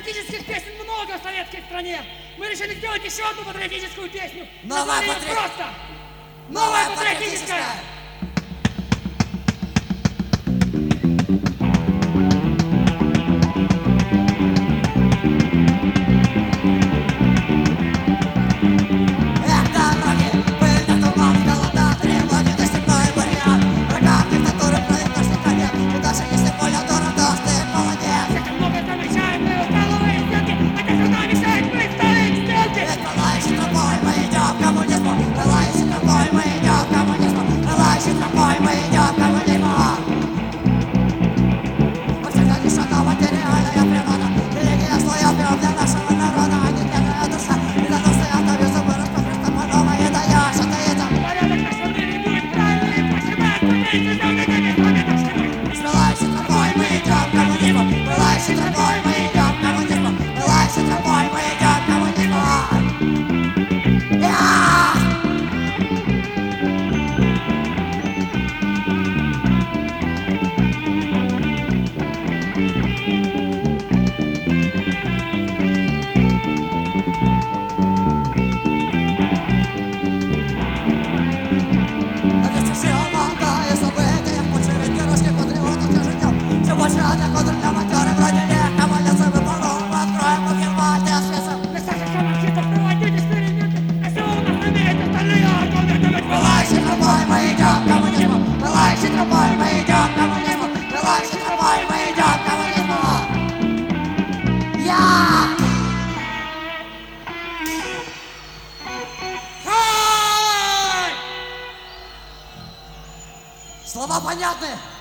патриотических песен много в советской стране. Мы решили сделать еще одну патриотическую песню. Новая Назвали ее просто Новая патриотическая. Слова понятны?